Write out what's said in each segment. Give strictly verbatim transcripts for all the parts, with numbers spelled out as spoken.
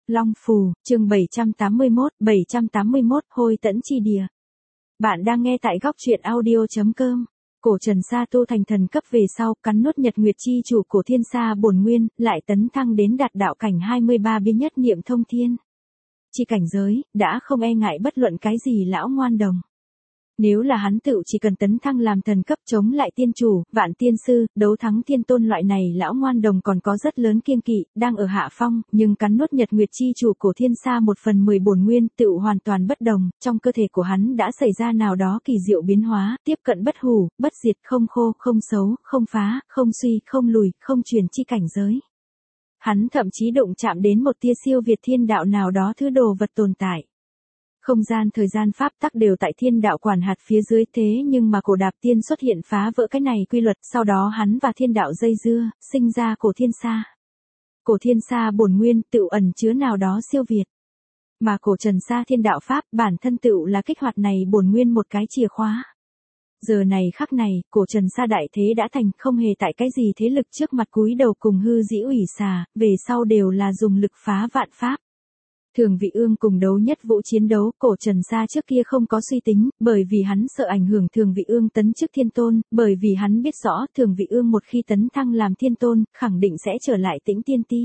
Long Phù, chương bảy trăm tám mươi mốt, bảy trăm tám mươi mốt, Hôi Tẫn Chi Địa. Bạn đang nghe tại góc truyện audio chấm com. Cổ Trần Sa tu thành thần cấp về sau, cắn nuốt Nhật Nguyệt chi chủ của Thiên Sa bổn nguyên, lại tấn thăng đến đạt đạo cảnh hai mươi ba biến nhất niệm thông thiên. Chi cảnh giới, đã không e ngại bất luận cái gì lão ngoan đồng. Nếu là hắn tự chỉ cần tấn thăng làm thần cấp chống lại tiên chủ, vạn tiên sư, đấu thắng thiên tôn loại này lão ngoan đồng còn có rất lớn kiêng kỵ, đang ở hạ phong, nhưng cắn nuốt Nhật Nguyệt chi chủ của Thiên Sa một phần mười bổn nguyên, tựu hoàn toàn bất đồng, trong cơ thể của hắn đã xảy ra nào đó kỳ diệu biến hóa, tiếp cận bất hủ, bất diệt, không khô, không xấu, không phá, không suy, không lùi, không truyền chi cảnh giới. Hắn thậm chí đụng chạm đến một tia siêu việt thiên đạo nào đó thứ đồ vật tồn tại. Không gian thời gian pháp tắc đều tại thiên đạo quản hạt phía dưới, thế nhưng mà cổ đạp tiên xuất hiện phá vỡ cái này quy luật, sau đó hắn và thiên đạo dây dưa, sinh ra cổ thiên sa. Cổ thiên sa bổn nguyên tựu ẩn chứa nào đó siêu việt. Mà cổ trần sa thiên đạo pháp bản thân tựu là kích hoạt này bổn nguyên một cái chìa khóa. Giờ này khắc này, cổ trần sa đại thế đã thành, không hề tại cái gì thế lực trước mặt cúi đầu cùng hư dĩ ủy xà, về sau đều là dùng lực phá vạn pháp. Thường Vị Ương cùng đấu nhất vũ chiến đấu, cổ Trần Sa trước kia không có suy tính, bởi vì hắn sợ ảnh hưởng Thường Vị Ương tấn chức thiên tôn, bởi vì hắn biết rõ Thường Vị Ương một khi tấn thăng làm thiên tôn, khẳng định sẽ trở lại Tĩnh Tiên Ti.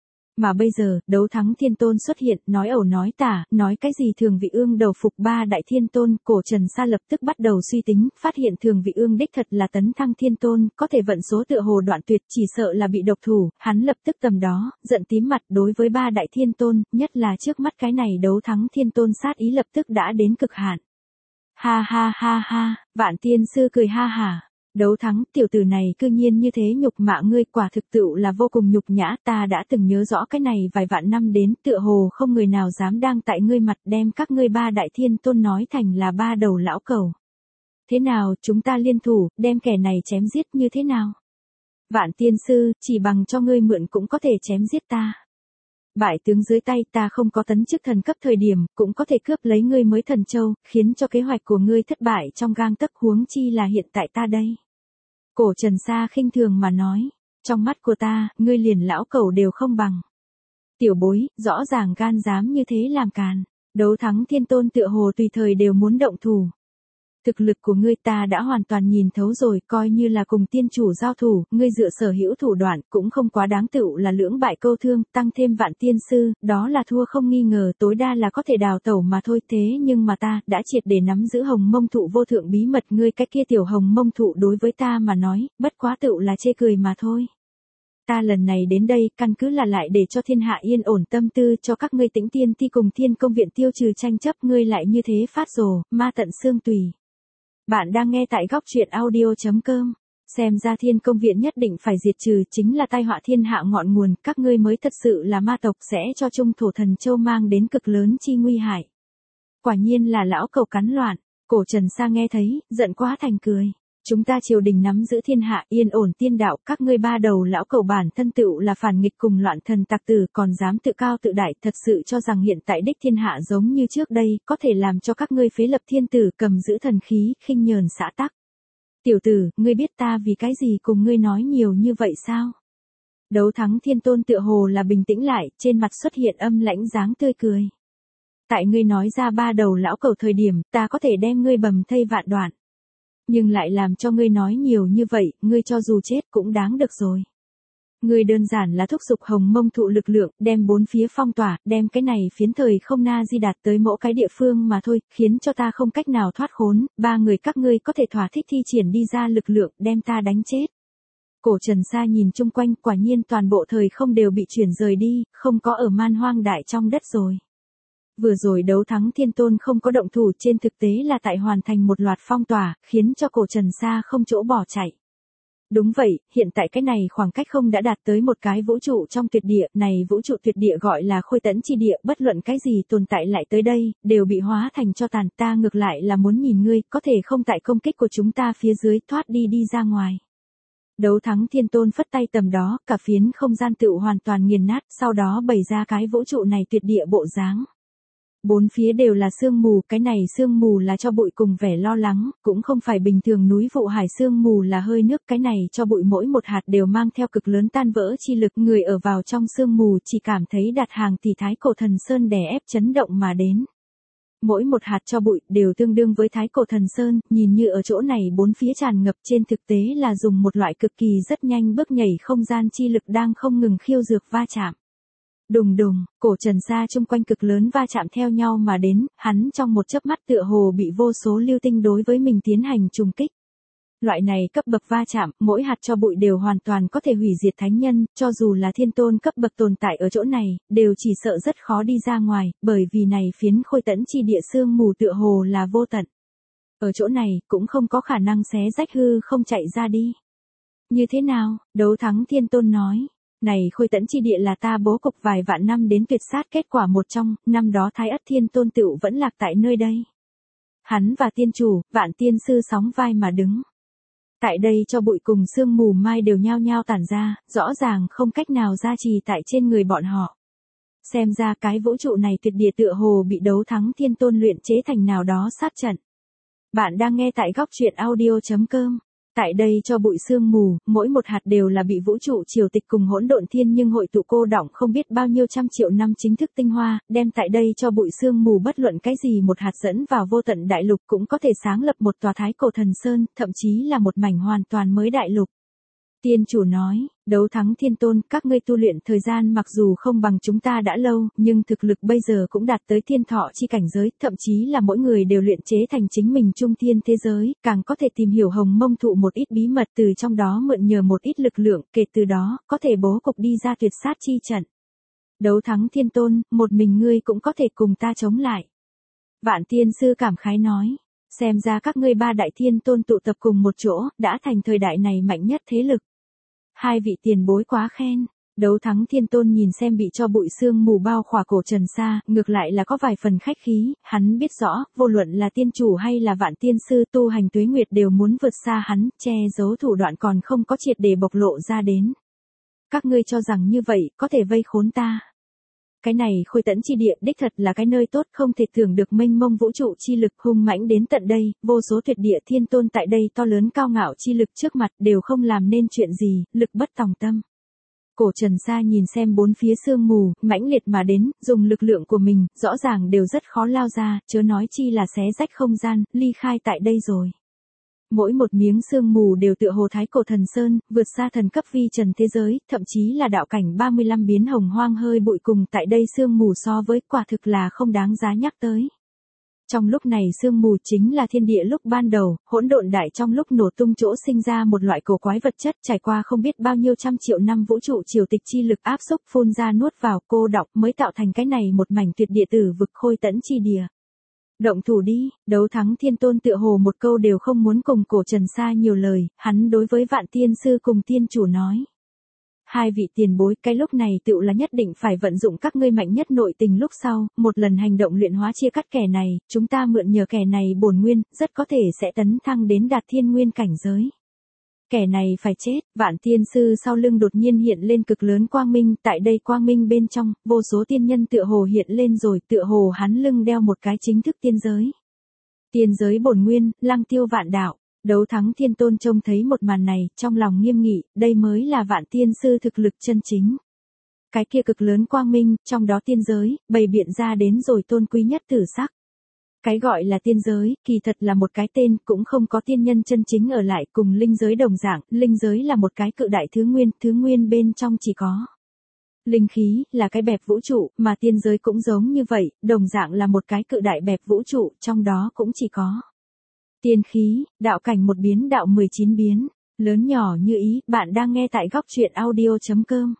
Mà bây giờ, đấu thắng thiên tôn xuất hiện, nói ẩu nói tả, nói cái gì Thường Vị Ương đầu phục ba đại thiên tôn, cổ Trần Sa lập tức bắt đầu suy tính, phát hiện Thường Vị Ương đích thật là tấn thăng thiên tôn, có thể vận số tựa hồ đoạn tuyệt, chỉ sợ là bị độc thủ, hắn lập tức tầm đó, giận tím mặt đối với ba đại thiên tôn, nhất là trước mắt cái này đấu thắng thiên tôn sát ý lập tức đã đến cực hạn. Ha ha ha ha, vạn tiên sư cười ha hả. Đấu thắng, tiểu tử này cư nhiên như thế nhục mạ ngươi, quả thực tựu là vô cùng nhục nhã, ta đã từng nhớ rõ cái này vài vạn năm đến, tựa hồ không người nào dám đang tại ngươi mặt đem các ngươi ba đại thiên tôn nói thành là ba đầu lão cẩu. Thế nào, chúng ta liên thủ, đem kẻ này chém giết như thế nào? Vạn tiên sư, chỉ bằng cho ngươi mượn cũng có thể chém giết ta. Bại tướng dưới tay ta không có tấn chức thần cấp thời điểm, cũng có thể cướp lấy ngươi mới thần châu, khiến cho kế hoạch của ngươi thất bại trong gang tấc, huống chi là hiện tại ta đây. Cổ Trần Sa khinh thường mà nói, trong mắt của ta, ngươi liền lão cẩu đều không bằng. Tiểu bối, rõ ràng gan dám như thế làm càn, đấu thắng thiên tôn tựa hồ tùy thời đều muốn động thủ. Thực lực của ngươi ta đã hoàn toàn nhìn thấu rồi, coi như là cùng tiên chủ giao thủ, ngươi dựa sở hữu thủ đoạn, cũng không quá đáng tựu là lưỡng bại câu thương, tăng thêm vạn tiên sư, đó là thua không nghi ngờ, tối đa là có thể đào tẩu mà thôi, thế nhưng mà ta, đã triệt để nắm giữ hồng mông thụ vô thượng bí mật, ngươi cái kia tiểu hồng mông thụ đối với ta mà nói, bất quá tựu là chê cười mà thôi. Ta lần này đến đây, căn cứ là lại để cho thiên hạ yên ổn tâm tư, cho các ngươi Tĩnh Tiên Ti cùng Thiên Công Viện tiêu trừ tranh chấp, ngươi lại như thế phát rồ, ma tận xương tùy. Bạn đang nghe tại góc truyện audio chấm com. Xem ra Thiên Công Viện nhất định phải diệt trừ, chính là tai họa thiên hạ ngọn nguồn, các ngươi mới thật sự là ma tộc, sẽ cho Trung Thổ Thần Châu mang đến cực lớn chi nguy hại. Quả nhiên là lão cẩu cắn loạn, cổ Trần Sa nghe thấy, giận quá thành cười. Chúng ta triều đình nắm giữ thiên hạ, yên ổn tiên đạo, các ngươi ba đầu lão cẩu bản thân tựu là phản nghịch cùng loạn thần tặc tử, còn dám tự cao tự đại, thật sự cho rằng hiện tại đích thiên hạ giống như trước đây, có thể làm cho các ngươi phế lập thiên tử, cầm giữ thần khí, khinh nhờn xã tắc. Tiểu tử, ngươi biết ta vì cái gì cùng ngươi nói nhiều như vậy sao? Đấu thắng thiên tôn tựa hồ là bình tĩnh lại, trên mặt xuất hiện âm lãnh dáng tươi cười. Tại ngươi nói ra ba đầu lão cẩu thời điểm, ta có thể đem ngươi bầm thây vạn đoạn. Nhưng lại làm cho ngươi nói nhiều như vậy, ngươi cho dù chết cũng đáng được rồi. Ngươi đơn giản là thúc giục hồng mông thụ lực lượng, đem bốn phía phong tỏa, đem cái này phiến thời không na di đạt tới mỗi cái địa phương mà thôi, khiến cho ta không cách nào thoát khốn, ba người các ngươi có thể thỏa thích thi triển đi ra lực lượng, đem ta đánh chết. Cổ Trần Sa nhìn chung quanh, quả nhiên toàn bộ thời không đều bị chuyển rời đi, không có ở man hoang đại trong đất rồi. Vừa rồi đấu thắng thiên tôn không có động thủ, trên thực tế là tại hoàn thành một loạt phong tỏa, khiến cho cổ Trần Sa không chỗ bỏ chạy. Đúng vậy, hiện tại cái này khoảng cách không đã đạt tới một cái vũ trụ trong tuyệt địa, này vũ trụ tuyệt địa gọi là Khôi Tẫn Chi Địa, bất luận cái gì tồn tại lại tới đây, đều bị hóa thành cho tàn, ta ngược lại là muốn nhìn ngươi, có thể không tại công kích của chúng ta phía dưới, thoát đi đi ra ngoài. Đấu thắng thiên tôn phất tay tầm đó, cả phiến không gian tựu hoàn toàn nghiền nát, sau đó bày ra cái vũ trụ này tuyệt địa bộ dáng. Bốn phía đều là sương mù, cái này sương mù là cho bụi cùng vẻ lo lắng, cũng không phải bình thường núi vụ hải sương mù là hơi nước, cái này cho bụi mỗi một hạt đều mang theo cực lớn tan vỡ chi lực, người ở vào trong sương mù chỉ cảm thấy đặt hàng tỷ thái cổ thần sơn đè ép chấn động mà đến. Mỗi một hạt cho bụi đều tương đương với thái cổ thần sơn, nhìn như ở chỗ này bốn phía tràn ngập, trên thực tế là dùng một loại cực kỳ rất nhanh bước nhảy không gian chi lực đang không ngừng khiêu dược va chạm. Đùng đùng, cổ Trần Sa chung quanh cực lớn va chạm theo nhau mà đến, hắn trong một chớp mắt tựa hồ bị vô số lưu tinh đối với mình tiến hành trùng kích. Loại này cấp bậc va chạm, mỗi hạt cho bụi đều hoàn toàn có thể hủy diệt thánh nhân, cho dù là thiên tôn cấp bậc tồn tại ở chỗ này, đều chỉ sợ rất khó đi ra ngoài, bởi vì này phiến khôi tẫn chi địa sương mù tựa hồ là vô tận. Ở chỗ này, cũng không có khả năng xé rách hư không chạy ra đi. Như thế nào? Đấu thắng thiên tôn nói. Này khôi tẫn chi địa là ta bố cục vài vạn năm đến tuyệt sát kết quả một trong, năm đó Thái Ất Thiên Tôn tựu vẫn lạc tại nơi đây. Hắn và tiên chủ, vạn tiên sư sóng vai mà đứng. Tại đây cho bụi cùng sương mù mai đều nhao nhao tản ra, rõ ràng không cách nào gia trì tại trên người bọn họ. Xem ra cái vũ trụ này tuyệt địa tựa hồ bị đấu thắng thiên tôn luyện chế thành nào đó sát trận. Bạn đang nghe tại góc truyện audio chấm com. Tại đây cho bụi sương mù, mỗi một hạt đều là bị vũ trụ triều tịch cùng hỗn độn thiên nhưng hội tụ cô đọng không biết bao nhiêu trăm triệu năm chính thức tinh hoa, đem tại đây cho bụi sương mù bất luận cái gì một hạt dẫn vào vô tận đại lục cũng có thể sáng lập một tòa thái cổ thần sơn, thậm chí là một mảnh hoàn toàn mới đại lục. Tiên chủ nói, đấu thắng thiên tôn, các ngươi tu luyện thời gian mặc dù không bằng chúng ta đã lâu, nhưng thực lực bây giờ cũng đạt tới thiên thọ chi cảnh giới, thậm chí là mỗi người đều luyện chế thành chính mình trung thiên thế giới, càng có thể tìm hiểu hồng mông thụ một ít bí mật từ trong đó mượn nhờ một ít lực lượng, kể từ đó, có thể bố cục đi ra tuyệt sát chi trận. Đấu thắng thiên tôn, một mình ngươi cũng có thể cùng ta chống lại. Vạn tiên sư cảm khái nói. Xem ra các ngươi ba đại thiên tôn tụ tập cùng một chỗ, đã thành thời đại này mạnh nhất thế lực. Hai vị tiền bối quá khen. Đấu thắng thiên tôn nhìn xem bị cho bụi sương mù bao khỏa cổ Trần Sa, ngược lại là có vài phần khách khí, hắn biết rõ, vô luận là tiên chủ hay là vạn tiên sư tu hành tuế nguyệt đều muốn vượt xa hắn, che giấu thủ đoạn còn không có triệt để bộc lộ ra đến. Các ngươi cho rằng như vậy, có thể vây khốn ta. Cái này khôi tẫn chi địa đích thật là cái nơi tốt không thể tưởng được mênh mông vũ trụ chi lực hung mãnh đến tận đây, vô số tuyệt địa thiên tôn tại đây to lớn cao ngạo chi lực trước mặt đều không làm nên chuyện gì, lực bất tòng tâm. Cổ Trần Sa nhìn xem bốn phía sương mù, mãnh liệt mà đến, dùng lực lượng của mình, rõ ràng đều rất khó lao ra, chớ nói chi là xé rách không gian, ly khai tại đây rồi. Mỗi một miếng sương mù đều tựa hồ thái cổ thần sơn, vượt xa thần cấp vi trần thế giới, thậm chí là đạo cảnh ba mươi lăm biến hồng hoang hơi bụi cùng tại đây sương mù so với quả thực là không đáng giá nhắc tới. Trong lúc này sương mù chính là thiên địa lúc ban đầu, hỗn độn đại trong lúc nổ tung chỗ sinh ra một loại cổ quái vật chất trải qua không biết bao nhiêu trăm triệu năm vũ trụ triều tịch chi lực áp xúc phun ra nuốt vào cô đọng mới tạo thành cái này một mảnh tuyệt địa tử vực khôi tẫn chi địa. Động thủ đi, đấu thắng thiên tôn tựa hồ một câu đều không muốn cùng cổ Trần Sa nhiều lời, hắn đối với vạn tiên sư cùng tiên chủ nói. Hai vị tiền bối, cái lúc này tựu là nhất định phải vận dụng các ngươi mạnh nhất nội tình lúc sau, một lần hành động luyện hóa chia cắt kẻ này, chúng ta mượn nhờ kẻ này bổn nguyên, rất có thể sẽ tấn thăng đến đạt thiên nguyên cảnh giới. Kẻ này phải chết, vạn tiên sư sau lưng đột nhiên hiện lên cực lớn quang minh, tại đây quang minh bên trong, vô số tiên nhân tựa hồ hiện lên rồi, tựa hồ hắn lưng đeo một cái chính thức tiên giới. Tiên giới bổn nguyên, lăng tiêu vạn đạo, đấu thắng thiên tôn trông thấy một màn này, trong lòng nghiêm nghị, đây mới là vạn tiên sư thực lực chân chính. Cái kia cực lớn quang minh, trong đó tiên giới, bày biện ra đến rồi tôn quý nhất tử sắc. Cái gọi là tiên giới, kỳ thật là một cái tên, cũng không có tiên nhân chân chính ở lại, cùng linh giới đồng dạng, linh giới là một cái cự đại thứ nguyên, thứ nguyên bên trong chỉ có linh khí, là cái bẹp vũ trụ, mà tiên giới cũng giống như vậy, đồng dạng là một cái cự đại bẹp vũ trụ, trong đó cũng chỉ có tiên khí, đạo cảnh một biến đạo mười chín biến, lớn nhỏ như ý, bạn đang nghe tại góc truyện audio chấm com.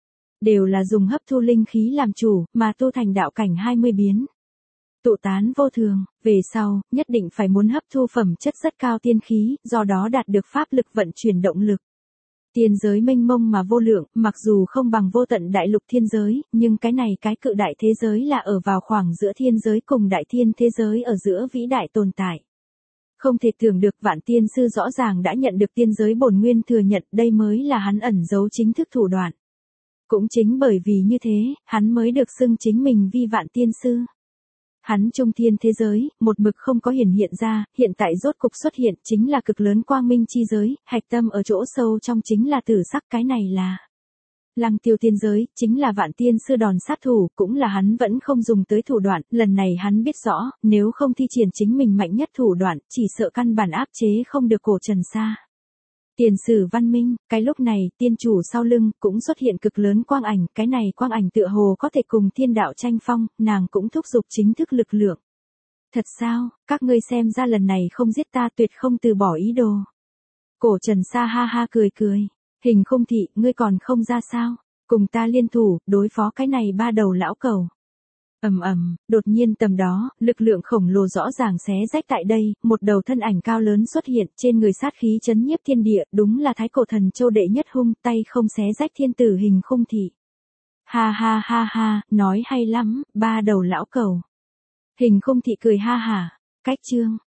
Đều là dùng hấp thu linh khí làm chủ, mà tu thành đạo cảnh hai mươi biến. Tụ tán vô thường, về sau, nhất định phải muốn hấp thu phẩm chất rất cao tiên khí, do đó đạt được pháp lực vận chuyển động lực. Tiên giới mênh mông mà vô lượng, mặc dù không bằng vô tận đại lục thiên giới, nhưng cái này cái cự đại thế giới là ở vào khoảng giữa thiên giới cùng đại thiên thế giới ở giữa vĩ đại tồn tại. Không thể tưởng được vạn tiên sư rõ ràng đã nhận được tiên giới bổn nguyên thừa nhận, đây mới là hắn ẩn giấu chính thức thủ đoạn. Cũng chính bởi vì như thế, hắn mới được xưng chính mình vi vạn tiên sư. Hắn trung thiên thế giới, một mực không có hiển hiện ra, hiện tại rốt cục xuất hiện chính là cực lớn quang minh chi giới, hạch tâm ở chỗ sâu trong chính là tử sắc, cái này là Lăng Tiêu tiên giới, chính là Vạn Tiên sư đòn sát thủ, cũng là hắn vẫn không dùng tới thủ đoạn, lần này hắn biết rõ, nếu không thi triển chính mình mạnh nhất thủ đoạn, chỉ sợ căn bản áp chế không được cổ Trần Sa. Tiền sử văn minh, cái lúc này, tiên chủ sau lưng, cũng xuất hiện cực lớn quang ảnh, cái này quang ảnh tựa hồ có thể cùng thiên đạo tranh phong, nàng cũng thúc giục chính thức lực lượng. Thật sao, các ngươi xem ra lần này không giết ta tuyệt không từ bỏ ý đồ. Cổ Trần Sa ha ha cười cười, Hình Khung Thị, ngươi còn không ra sao, cùng ta liên thủ, đối phó cái này ba đầu lão cẩu. Ầm ầm, đột nhiên tầm đó, lực lượng khổng lồ rõ ràng xé rách tại đây, một đầu thân ảnh cao lớn xuất hiện, trên người sát khí chấn nhiếp thiên địa, đúng là Thái Cổ Thần Châu đệ nhất hung, tay không xé rách thiên tử Hình Khung Thị. Ha ha ha ha, nói hay lắm, ba đầu lão cẩu. Hình Khung Thị cười ha hả, cách chương.